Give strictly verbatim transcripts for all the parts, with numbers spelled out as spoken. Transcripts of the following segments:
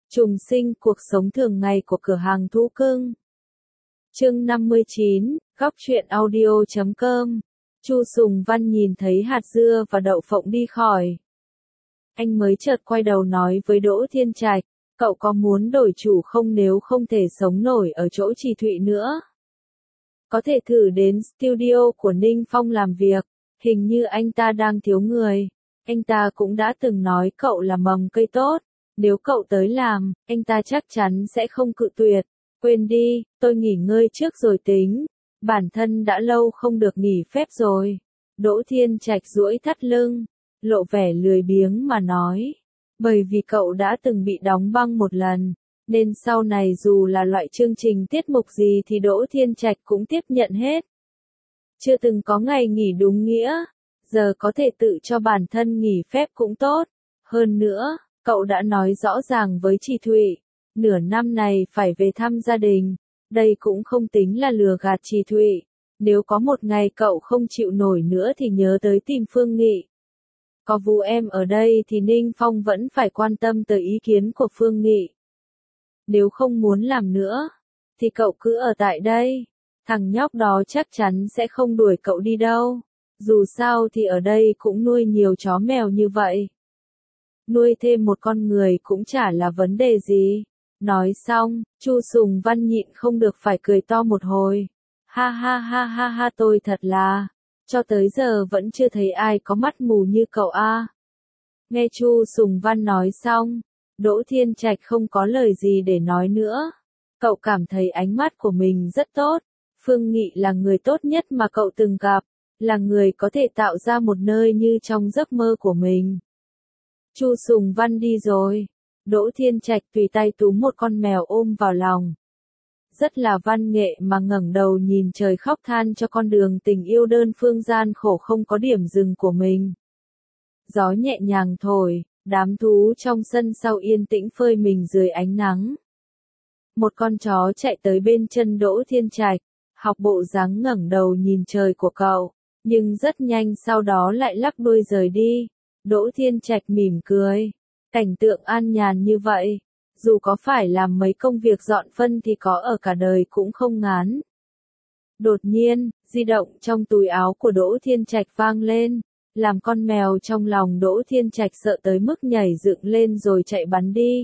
Trùng sinh cuộc sống thường ngày của cửa hàng thú cưng. Chương năm mươi chín, góc truyện audio chấm com. Chu Sùng Văn nhìn thấy hạt dưa và đậu phộng đi khỏi. Anh mới chợt quay đầu nói với Đỗ Thiên Trạch, cậu có muốn đổi chủ không, nếu không thể sống nổi ở chỗ Trì Thụy nữa. Có thể thử đến studio của Ninh Phong làm việc, hình như anh ta đang thiếu người. Anh ta cũng đã từng nói cậu là mầm cây tốt. Nếu cậu tới làm, anh ta chắc chắn sẽ không cự tuyệt. Quên đi, tôi nghỉ ngơi trước rồi tính. Bản thân đã lâu không được nghỉ phép rồi. Đỗ Thiên Trạch duỗi thắt lưng, lộ vẻ lười biếng mà nói. Bởi vì cậu đã từng bị đóng băng một lần, nên sau này dù là loại chương trình tiết mục gì thì Đỗ Thiên Trạch cũng tiếp nhận hết. Chưa từng có ngày nghỉ đúng nghĩa, giờ có thể tự cho bản thân nghỉ phép cũng tốt. Hơn nữa, cậu đã nói rõ ràng với Trì Thụy, nửa năm này phải về thăm gia đình, đây cũng không tính là lừa gạt Trì Thụy. Nếu có một ngày cậu không chịu nổi nữa thì nhớ tới tìm Phương Nghị. Có Vũ em ở đây thì Ninh Phong vẫn phải quan tâm tới ý kiến của Phương Nghị. Nếu không muốn làm nữa, thì cậu cứ ở tại đây, thằng nhóc đó chắc chắn sẽ không đuổi cậu đi đâu. Dù sao thì ở đây cũng nuôi nhiều chó mèo như vậy. Nuôi thêm một con người cũng chả là vấn đề gì. Nói xong, Chu Sùng Văn nhịn không được phải cười to một hồi. Ha ha ha ha ha, tôi thật là, cho tới giờ vẫn chưa thấy ai có mắt mù như cậu a. Nghe Chu Sùng Văn nói xong, Đỗ Thiên Trạch không có lời gì để nói nữa. Cậu cảm thấy ánh mắt của mình rất tốt. Phương Nghị là người tốt nhất mà cậu từng gặp, là người có thể tạo ra một nơi như trong giấc mơ của mình. Chu Sùng Văn đi rồi. Đỗ Thiên Trạch tùy tay túm một con mèo ôm vào lòng. Rất là văn nghệ mà ngẩng đầu nhìn trời khóc than cho con đường tình yêu đơn phương gian khổ không có điểm dừng của mình. Gió nhẹ nhàng thổi, đám thú trong sân sau yên tĩnh phơi mình dưới ánh nắng. Một con chó chạy tới bên chân Đỗ Thiên Trạch, học bộ dáng ngẩng đầu nhìn trời của cậu, nhưng rất nhanh sau đó lại lắc đuôi rời đi. Đỗ Thiên Trạch mỉm cười. Cảnh tượng an nhàn như vậy, dù có phải làm mấy công việc dọn phân thì có ở cả đời cũng không ngán. Đột nhiên, di động trong túi áo của Đỗ Thiên Trạch vang lên, làm con mèo trong lòng Đỗ Thiên Trạch sợ tới mức nhảy dựng lên rồi chạy bắn đi.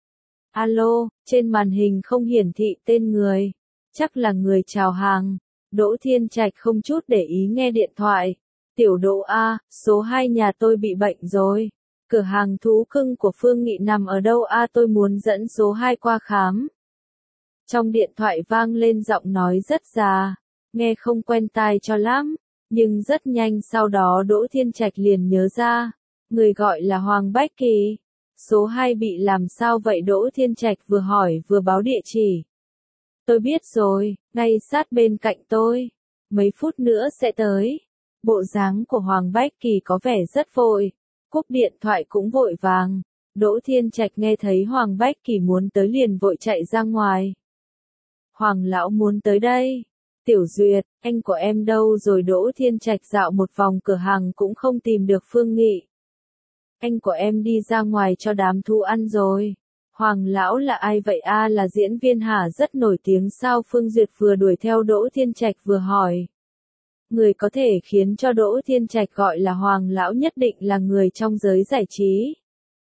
Alo, trên màn hình không hiển thị tên người, chắc là người chào hàng. Đỗ Thiên Trạch không chút để ý nghe điện thoại. Tiểu Đỗ A, số hai nhà tôi bị bệnh rồi. Cửa hàng thú cưng của Phương Nghị nằm ở đâu a, tôi muốn dẫn số hai qua khám. Trong điện thoại vang lên giọng nói rất già, nghe không quen tai cho lắm, nhưng rất nhanh sau đó Đỗ Thiên Trạch liền nhớ ra, người gọi là Hoàng Bách Kỳ. Số hai bị làm sao vậy? Đỗ Thiên Trạch vừa hỏi vừa báo địa chỉ. Tôi biết rồi, ngay sát bên cạnh tôi, mấy phút nữa sẽ tới. Bộ dáng của Hoàng Bách Kỳ có vẻ rất vội. Cúp điện thoại cũng vội vàng. Đỗ Thiên Trạch nghe thấy Hoàng Bách Kỳ muốn tới liền vội chạy ra ngoài. Hoàng lão muốn tới đây. Tiểu Duyệt, anh của em đâu rồi? Đỗ Thiên Trạch dạo một vòng cửa hàng cũng không tìm được Phương Nghị. Anh của em đi ra ngoài cho đám thú ăn rồi. Hoàng lão là ai vậy a? À, là diễn viên hả, rất nổi tiếng sao? Phương Duyệt vừa đuổi theo Đỗ Thiên Trạch vừa hỏi. Người có thể khiến cho Đỗ Thiên Trạch gọi là Hoàng lão nhất định là người trong giới giải trí.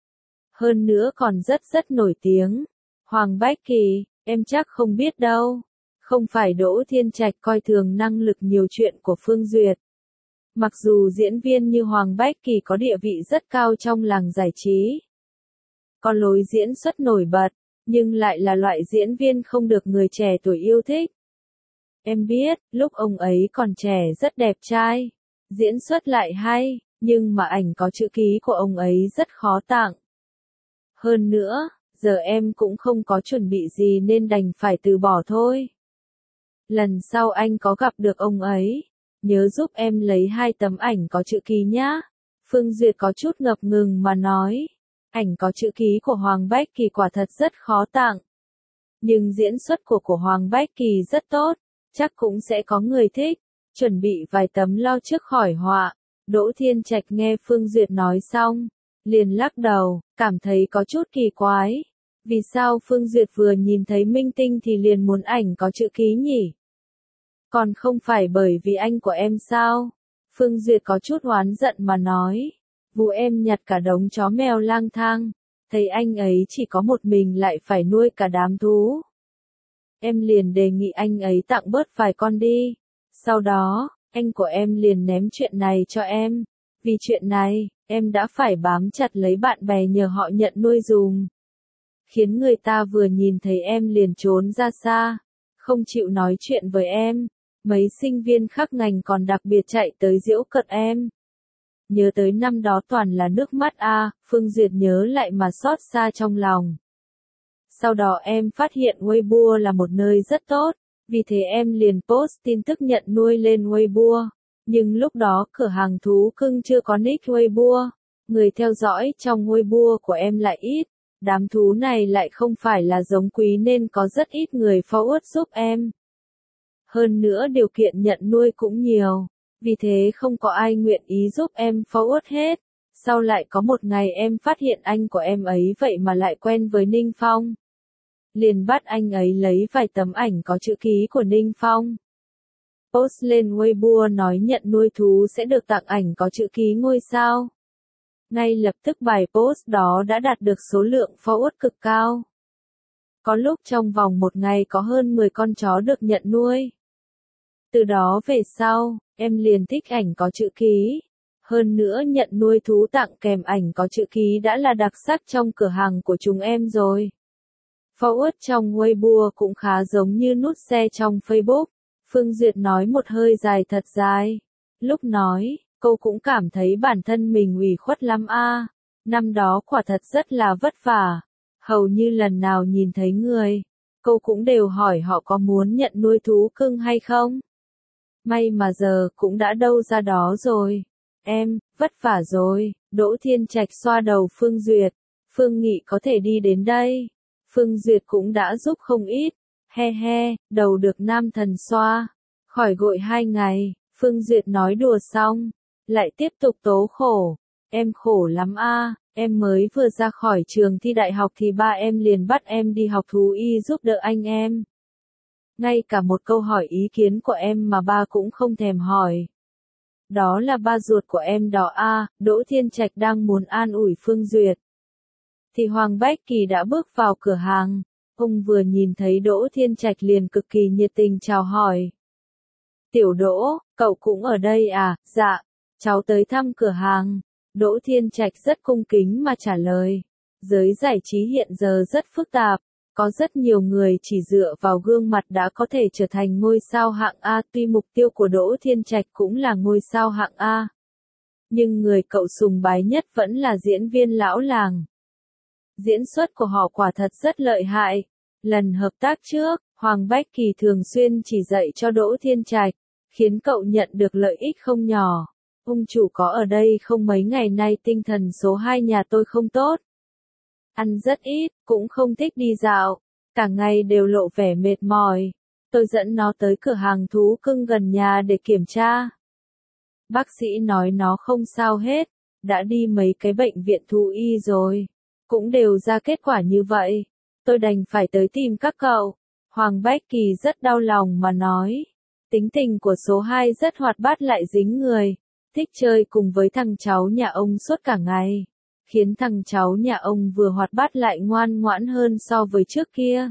Hơn nữa còn rất rất nổi tiếng. Hoàng Bách Kỳ, em chắc không biết đâu. Không phải. Đỗ Thiên Trạch coi thường năng lực nhiều chuyện của Phương Duyệt. Mặc dù diễn viên như Hoàng Bách Kỳ có địa vị rất cao trong làng giải trí, có lối diễn xuất nổi bật, nhưng lại là loại diễn viên không được người trẻ tuổi yêu thích. Em biết, lúc ông ấy còn trẻ rất đẹp trai, diễn xuất lại hay, nhưng mà ảnh có chữ ký của ông ấy rất khó tặng. Hơn nữa, giờ em cũng không có chuẩn bị gì nên đành phải từ bỏ thôi. Lần sau anh có gặp được ông ấy, nhớ giúp em lấy hai tấm ảnh có chữ ký nhá. Phương Duyệt có chút ngập ngừng mà nói, ảnh có chữ ký của Hoàng Bách Kỳ quả thật rất khó tặng. Nhưng diễn xuất của của Hoàng Bách Kỳ rất tốt. Chắc cũng sẽ có người thích, chuẩn bị vài tấm lo trước khỏi họa. Đỗ Thiên Trạch nghe Phương Duyệt nói xong, liền lắc đầu, cảm thấy có chút kỳ quái. Vì sao Phương Duyệt vừa nhìn thấy minh tinh thì liền muốn ảnh có chữ ký nhỉ? Còn không phải bởi vì anh của em sao? Phương Duyệt có chút oán giận mà nói. Vụ em nhặt cả đống chó mèo lang thang, thấy anh ấy chỉ có một mình lại phải nuôi cả đám thú. Em liền đề nghị anh ấy tặng bớt vài con đi. Sau đó, anh của em liền ném chuyện này cho em. Vì chuyện này, em đã phải bám chặt lấy bạn bè nhờ họ nhận nuôi dùm. Khiến người ta vừa nhìn thấy em liền trốn ra xa, không chịu nói chuyện với em. Mấy sinh viên khác ngành còn đặc biệt chạy tới giễu cợt em. Nhớ tới năm đó toàn là nước mắt a, à, Phương Duyệt nhớ lại mà xót xa trong lòng. Sau đó em phát hiện Weibo là một nơi rất tốt, vì thế em liền post tin tức nhận nuôi lên Weibo. Nhưng lúc đó cửa hàng thú cưng chưa có nick Weibo, người theo dõi trong Weibo của em lại ít, đám thú này lại không phải là giống quý nên có rất ít người forward giúp em. Hơn nữa điều kiện nhận nuôi cũng nhiều, vì thế không có ai nguyện ý giúp em forward hết. Sau lại có một ngày em phát hiện anh của em ấy vậy mà lại quen với Ninh Phong. Liền bắt anh ấy lấy vài tấm ảnh có chữ ký của Ninh Phong. Post lên Weibo nói nhận nuôi thú sẽ được tặng ảnh có chữ ký ngôi sao. Ngay lập tức bài post đó đã đạt được số lượng forward cực cao. Có lúc trong vòng một ngày có hơn mười con chó được nhận nuôi. Từ đó về sau, em liền thích ảnh có chữ ký. Hơn nữa nhận nuôi thú tặng kèm ảnh có chữ ký đã là đặc sắc trong cửa hàng của chúng em rồi. Forward trong Weibo cũng khá giống như nút share trong Facebook. Phương Duyệt nói một hơi dài thật dài. Lúc nói, cô cũng cảm thấy bản thân mình ủy khuất lắm a. À. Năm đó quả thật rất là vất vả. Hầu như lần nào nhìn thấy người, cô cũng đều hỏi họ có muốn nhận nuôi thú cưng hay không. May mà giờ cũng đã đâu ra đó rồi. Em, vất vả rồi. Đỗ Thiên Trạch xoa đầu Phương Duyệt. Phương Nghị có thể đi đến đây. Phương Duyệt cũng đã giúp không ít. He he, đầu được nam thần xoa. Khỏi gội hai ngày, Phương Duyệt nói đùa xong. Lại tiếp tục tố khổ. Em khổ lắm a, à, em mới vừa ra khỏi trường thi đại học thì ba em liền bắt em đi học thú y giúp đỡ anh em. Ngay cả một câu hỏi ý kiến của em mà ba cũng không thèm hỏi. Đó là ba ruột của em đó a, à, Đỗ Thiên Trạch đang muốn an ủi Phương Duyệt. Thì Hoàng Bách Kỳ đã bước vào cửa hàng. Ông vừa nhìn thấy Đỗ Thiên Trạch liền cực kỳ nhiệt tình chào hỏi. Tiểu Đỗ, cậu cũng ở đây à? Dạ, cháu tới thăm cửa hàng. Đỗ Thiên Trạch rất cung kính mà trả lời. Giới giải trí hiện giờ rất phức tạp. Có rất nhiều người chỉ dựa vào gương mặt đã có thể trở thành ngôi sao hạng A. Tuy mục tiêu của Đỗ Thiên Trạch cũng là ngôi sao hạng A. Nhưng người cậu sùng bái nhất vẫn là diễn viên lão làng. Diễn xuất của họ quả thật rất lợi hại. Lần hợp tác trước, Hoàng Bách Kỳ thường xuyên chỉ dạy cho Đỗ Thiên Trạch, khiến cậu nhận được lợi ích không nhỏ. Ông chủ có ở đây không mấy ngày nay tinh thần số hai nhà tôi không tốt. Ăn rất ít, cũng không thích đi dạo, cả ngày đều lộ vẻ mệt mỏi. Tôi dẫn nó tới cửa hàng thú cưng gần nhà để kiểm tra. Bác sĩ nói nó không sao hết, đã đi mấy cái bệnh viện thú y rồi, cũng đều ra kết quả như vậy. Tôi đành phải tới tìm các cậu. Hoàng Bách Kỳ rất đau lòng mà nói. Tính tình của số hai rất hoạt bát lại dính người, thích chơi cùng với thằng cháu nhà ông suốt cả ngày. Khiến thằng cháu nhà ông vừa hoạt bát lại ngoan ngoãn hơn so với trước kia.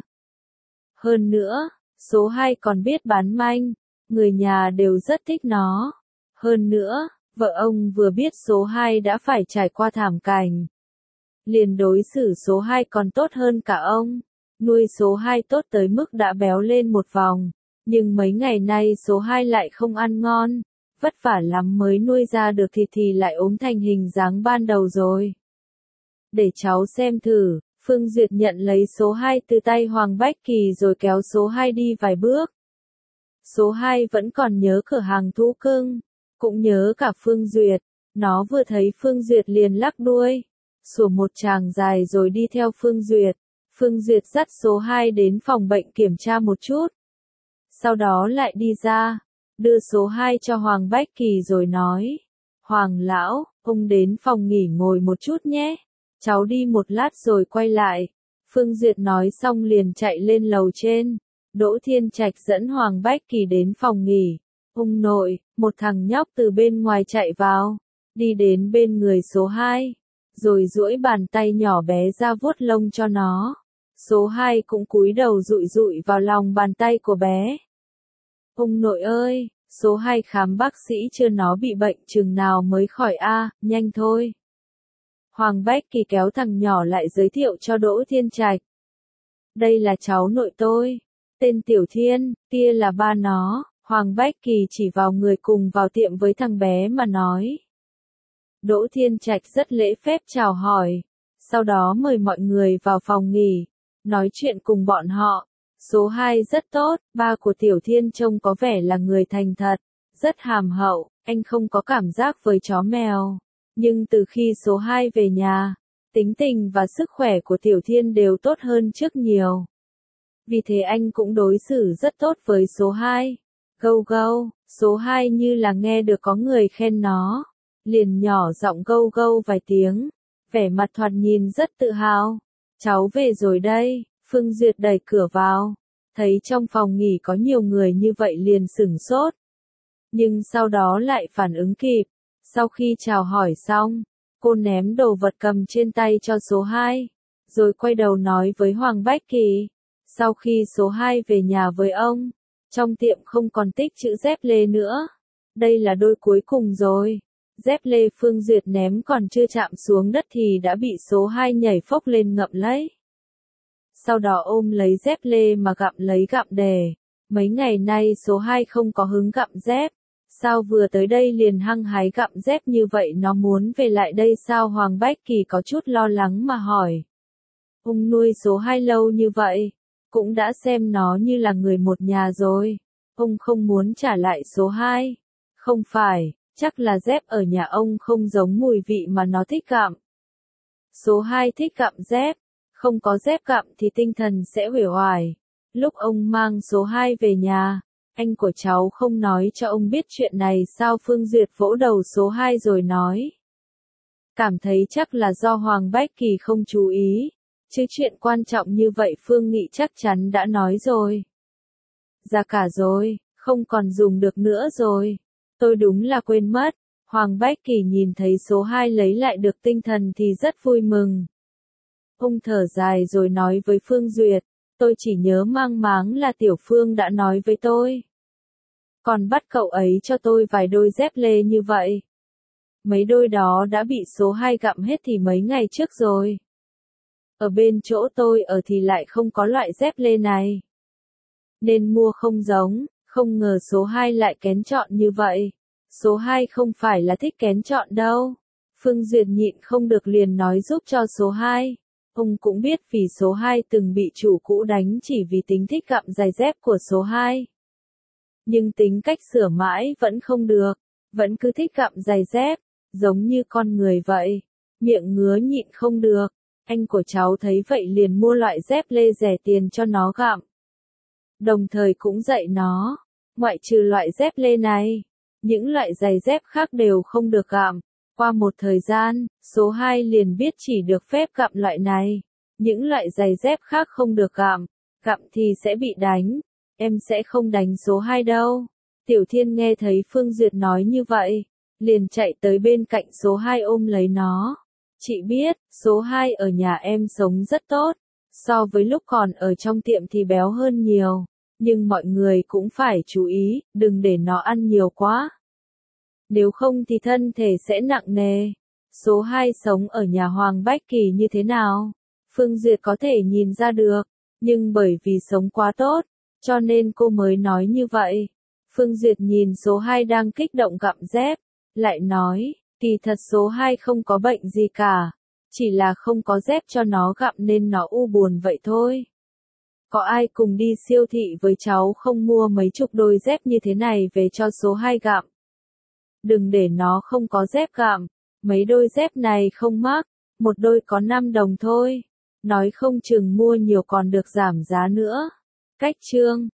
Hơn nữa, số hai còn biết bán manh, người nhà đều rất thích nó. Hơn nữa, vợ ông vừa biết số hai đã phải trải qua thảm cảnh. Liền đối xử số hai còn tốt hơn cả ông. Nuôi số hai tốt tới mức đã béo lên một vòng. Nhưng mấy ngày nay số hai lại không ăn ngon. Vất vả lắm mới nuôi ra được thịt thì lại ốm thành hình dáng ban đầu rồi. Để cháu xem thử. Phương Duyệt nhận lấy số hai từ tay Hoàng Bách Kỳ rồi kéo số hai đi vài bước. Số hai vẫn còn nhớ cửa hàng thú cưng. Cũng nhớ cả Phương Duyệt. Nó vừa thấy Phương Duyệt liền lắc đuôi. Sủa một tràng dài rồi đi theo Phương Duyệt. Phương Duyệt dắt số hai đến phòng bệnh kiểm tra một chút. Sau đó lại đi ra, đưa số hai cho Hoàng Bách Kỳ rồi nói. Hoàng lão, ông đến phòng nghỉ ngồi một chút nhé. Cháu đi một lát rồi quay lại. Phương Duyệt nói xong liền chạy lên lầu trên. Đỗ Thiên Trạch dẫn Hoàng Bách Kỳ đến phòng nghỉ. Ông nội, một thằng nhóc từ bên ngoài chạy vào, đi đến bên người số hai, rồi duỗi bàn tay nhỏ bé ra vuốt lông cho nó. Số hai cũng cúi đầu dụi dụi vào lòng bàn tay của bé. Ông nội ơi, số hai khám bác sĩ chưa, nó bị bệnh chừng nào mới khỏi a, à, nhanh thôi. Hoàng Bách Kỳ kéo thằng nhỏ lại giới thiệu cho Đỗ Thiên Trạch. Đây là cháu nội tôi, tên Tiểu Thiên, kia là ba nó. Hoàng Bách Kỳ chỉ vào người cùng vào tiệm với thằng bé mà nói. Đỗ Thiên Trạch rất lễ phép chào hỏi, sau đó mời mọi người vào phòng nghỉ, nói chuyện cùng bọn họ. Số hai rất tốt, ba của Tiểu Thiên trông có vẻ là người thành thật, rất hàm hậu, anh không có cảm giác với chó mèo. Nhưng từ khi số hai về nhà, tính tình và sức khỏe của Tiểu Thiên đều tốt hơn trước nhiều. Vì thế anh cũng đối xử rất tốt với số hai. Gâu gâu, số hai như là nghe được có người khen nó, liền nhỏ giọng gâu gâu vài tiếng, vẻ mặt thoạt nhìn rất tự hào. Cháu về rồi đây. Phương Duyệt đẩy cửa vào, thấy trong phòng nghỉ có nhiều người như vậy liền sửng sốt. Nhưng sau đó lại phản ứng kịp, sau khi chào hỏi xong, cô ném đồ vật cầm trên tay cho số hai, rồi quay đầu nói với Hoàng Bách Kỳ. Sau khi số hai về nhà với ông, trong tiệm không còn tích chữ dép lê nữa. Đây là đôi cuối cùng rồi. Dép lê Phương Duyệt ném còn chưa chạm xuống đất thì đã bị số hai nhảy phốc lên ngậm lấy. Sau đó ôm lấy dép lê mà gặm lấy gặm đề. Mấy ngày nay số hai không có hứng gặm dép. Sao vừa tới đây liền hăng hái gặm dép như vậy, nó muốn về lại đây sao? Hoàng Bách Kỳ có chút lo lắng mà hỏi. Ông nuôi số hai lâu như vậy, cũng đã xem nó như là người một nhà rồi. Ông không muốn trả lại số hai. Không phải, chắc là dép ở nhà ông không giống mùi vị mà nó thích gặm. Số hai thích gặm dép. Không có dép gặm thì tinh thần sẽ uể oải. Lúc ông mang số hai về nhà, anh của cháu không nói cho ông biết chuyện này sao? Phương Duyệt vỗ đầu số hai rồi nói. Cảm thấy chắc là do Hoàng Bách Kỳ không chú ý. Chứ chuyện quan trọng như vậy Phương nghĩ chắc chắn đã nói rồi. Ra cả rồi, không còn dùng được nữa rồi. Tôi đúng là quên mất. Hoàng Bách Kỳ nhìn thấy số hai lấy lại được tinh thần thì rất vui mừng. Ông thở dài rồi nói với Phương Duyệt, tôi chỉ nhớ mang máng là Tiểu Phương đã nói với tôi. Còn bắt cậu ấy cho tôi vài đôi dép lê như vậy. Mấy đôi đó đã bị số hai gặm hết thì mấy ngày trước rồi. Ở bên chỗ tôi ở thì lại không có loại dép lê này. Nên mua không giống, không ngờ số hai lại kén chọn như vậy. Số hai không phải là thích kén chọn đâu. Phương Duyệt nhịn không được liền nói giúp cho số hai. Ông cũng biết vì số hai từng bị chủ cũ đánh chỉ vì tính thích gặm giày dép của số hai. Nhưng tính cách sửa mãi vẫn không được, vẫn cứ thích gặm giày dép, giống như con người vậy. Miệng ngứa nhịn không được, anh của cháu thấy vậy liền mua loại dép lê rẻ tiền cho nó gặm. Đồng thời cũng dạy nó, ngoại trừ loại dép lê này, những loại giày dép khác đều không được gặm. Qua một thời gian, số hai liền biết chỉ được phép gặm loại này. Những loại giày dép khác không được gặm, gặm thì sẽ bị đánh. Em sẽ không đánh số hai đâu. Tiểu Thiên nghe thấy Phương Duyệt nói như vậy, liền chạy tới bên cạnh số hai ôm lấy nó. Chị biết, số hai ở nhà em sống rất tốt. So với lúc còn ở trong tiệm thì béo hơn nhiều. Nhưng mọi người cũng phải chú ý, đừng để nó ăn nhiều quá. Nếu không thì thân thể sẽ nặng nề. Số hai sống ở nhà Hoàng Bách Kỳ như thế nào? Phương Duyệt có thể nhìn ra được, nhưng bởi vì sống quá tốt, cho nên cô mới nói như vậy. Phương Duyệt nhìn số hai đang kích động gặm dép, lại nói, kỳ thật số hai không có bệnh gì cả, chỉ là không có dép cho nó gặm nên nó u buồn vậy thôi. Có ai cùng đi siêu thị với cháu không mua mấy chục đôi dép như thế này về cho số hai gặm? Đừng để nó không có dép gặm, mấy đôi dép này không mắc, một đôi có năm đồng thôi. Nói không chừng mua nhiều còn được giảm giá nữa. Cách chương